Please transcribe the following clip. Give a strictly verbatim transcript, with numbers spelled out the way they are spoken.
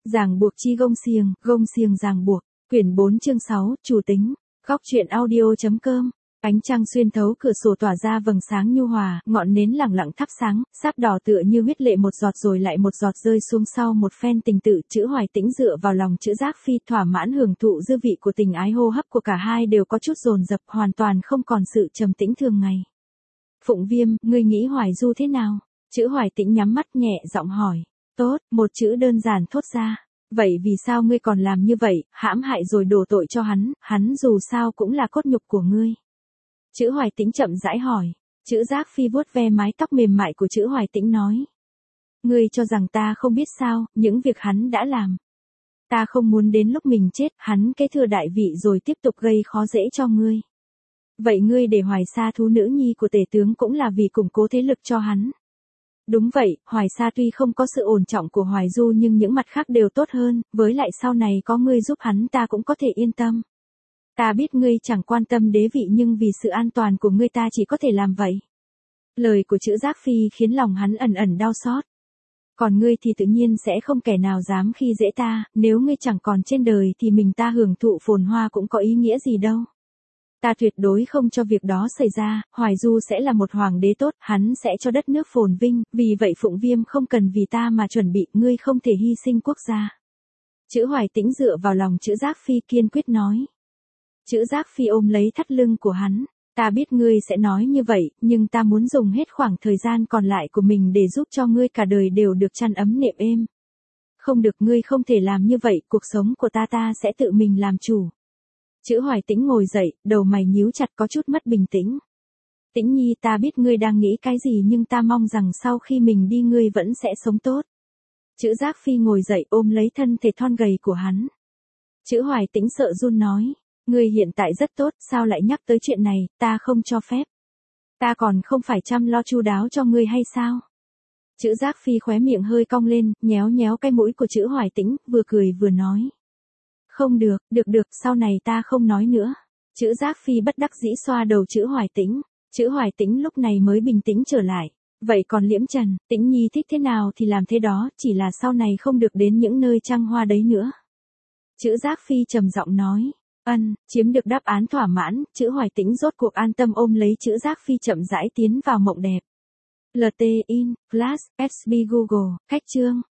Ràng buộc chi gông xiềng, gông xiềng ràng buộc. Quyển bốn chương sáu, chủ tính. Góc truyện audio.com. Ánh trăng xuyên thấu cửa sổ tỏa ra vầng sáng nhu hòa, ngọn nến lẳng lặng thắp sáng, sáp đỏ tựa như huyết lệ một giọt rồi lại một giọt rơi xuống sau một phen tình tự. Chữ Hoài Tĩnh dựa vào lòng chữ Giác Phi, thỏa mãn hưởng thụ dư vị của tình ái, hô hấp của cả hai đều có chút dồn dập, hoàn toàn không còn sự trầm tĩnh thường ngày. Phụng Viêm, ngươi nghĩ Hoài Du thế nào? Chữ Hoài Tĩnh nhắm mắt nhẹ giọng hỏi. Tốt, một chữ đơn giản thốt ra. Vậy vì sao ngươi còn làm như vậy, hãm hại rồi đổ tội cho hắn, hắn dù sao cũng là cốt nhục của ngươi. Chữ Hoài Tĩnh chậm rãi hỏi. Chữ Giác Phi vuốt ve mái tóc mềm mại của chữ Hoài Tĩnh nói. Ngươi cho rằng ta không biết sao, những việc hắn đã làm. Ta không muốn đến lúc mình chết, hắn kế thừa đại vị rồi tiếp tục gây khó dễ cho ngươi. Vậy ngươi để Hoài Sa thú nữ nhi của tể tướng cũng là vì củng cố thế lực cho hắn. Đúng vậy, Hoài Sa tuy không có sự ổn trọng của Hoài Du nhưng những mặt khác đều tốt hơn, với lại sau này có ngươi giúp hắn ta cũng có thể yên tâm. Ta biết ngươi chẳng quan tâm đế vị nhưng vì sự an toàn của ngươi ta chỉ có thể làm vậy. Lời của chữ Giác Phi khiến lòng hắn ẩn ẩn đau xót. Còn ngươi thì tự nhiên sẽ không kẻ nào dám khi dễ ta, nếu ngươi chẳng còn trên đời thì mình ta hưởng thụ phồn hoa cũng có ý nghĩa gì đâu. Ta tuyệt đối không cho việc đó xảy ra, Hoài Du sẽ là một hoàng đế tốt, hắn sẽ cho đất nước phồn vinh, vì vậy Phụng Viêm không cần vì ta mà chuẩn bị, ngươi không thể hy sinh quốc gia. Chữ Hoài Tĩnh dựa vào lòng chữ Giác Phi kiên quyết nói. Chữ Giác Phi ôm lấy thắt lưng của hắn, ta biết ngươi sẽ nói như vậy, nhưng ta muốn dùng hết khoảng thời gian còn lại của mình để giúp cho ngươi cả đời đều được chăn ấm nệm êm. Không được, ngươi không thể làm như vậy, cuộc sống của ta ta sẽ tự mình làm chủ. Chữ Hoài Tĩnh ngồi dậy, đầu mày nhíu chặt có chút mất bình tĩnh. Tĩnh Nhi, ta biết ngươi đang nghĩ cái gì nhưng ta mong rằng sau khi mình đi ngươi vẫn sẽ sống tốt. Chữ Giác Phi ngồi dậy ôm lấy thân thể thon gầy của hắn. Chữ Hoài Tĩnh sợ run nói, ngươi hiện tại rất tốt, sao lại nhắc tới chuyện này, ta không cho phép. Ta còn không phải chăm lo chu đáo cho ngươi hay sao? Chữ Giác Phi khóe miệng hơi cong lên, nhéo nhéo cái mũi của chữ Hoài Tĩnh, vừa cười vừa nói. Không được, được được, sau này ta không nói nữa. Chữ Giác Phi bất đắc dĩ xoa đầu chữ Hoài Tĩnh. Chữ Hoài Tĩnh lúc này mới bình tĩnh trở lại. Vậy còn Liễm Trần, Tĩnh Nhi thích thế nào thì làm thế đó, chỉ là sau này không được đến những nơi trăng hoa đấy nữa. Chữ Giác Phi trầm giọng nói. Ân, chiếm được đáp án thỏa mãn, chữ Hoài Tĩnh rốt cuộc an tâm ôm lấy chữ Giác Phi chậm rãi tiến vào mộng đẹp. lờ tê in, Flash, ét bê Google, khách chương.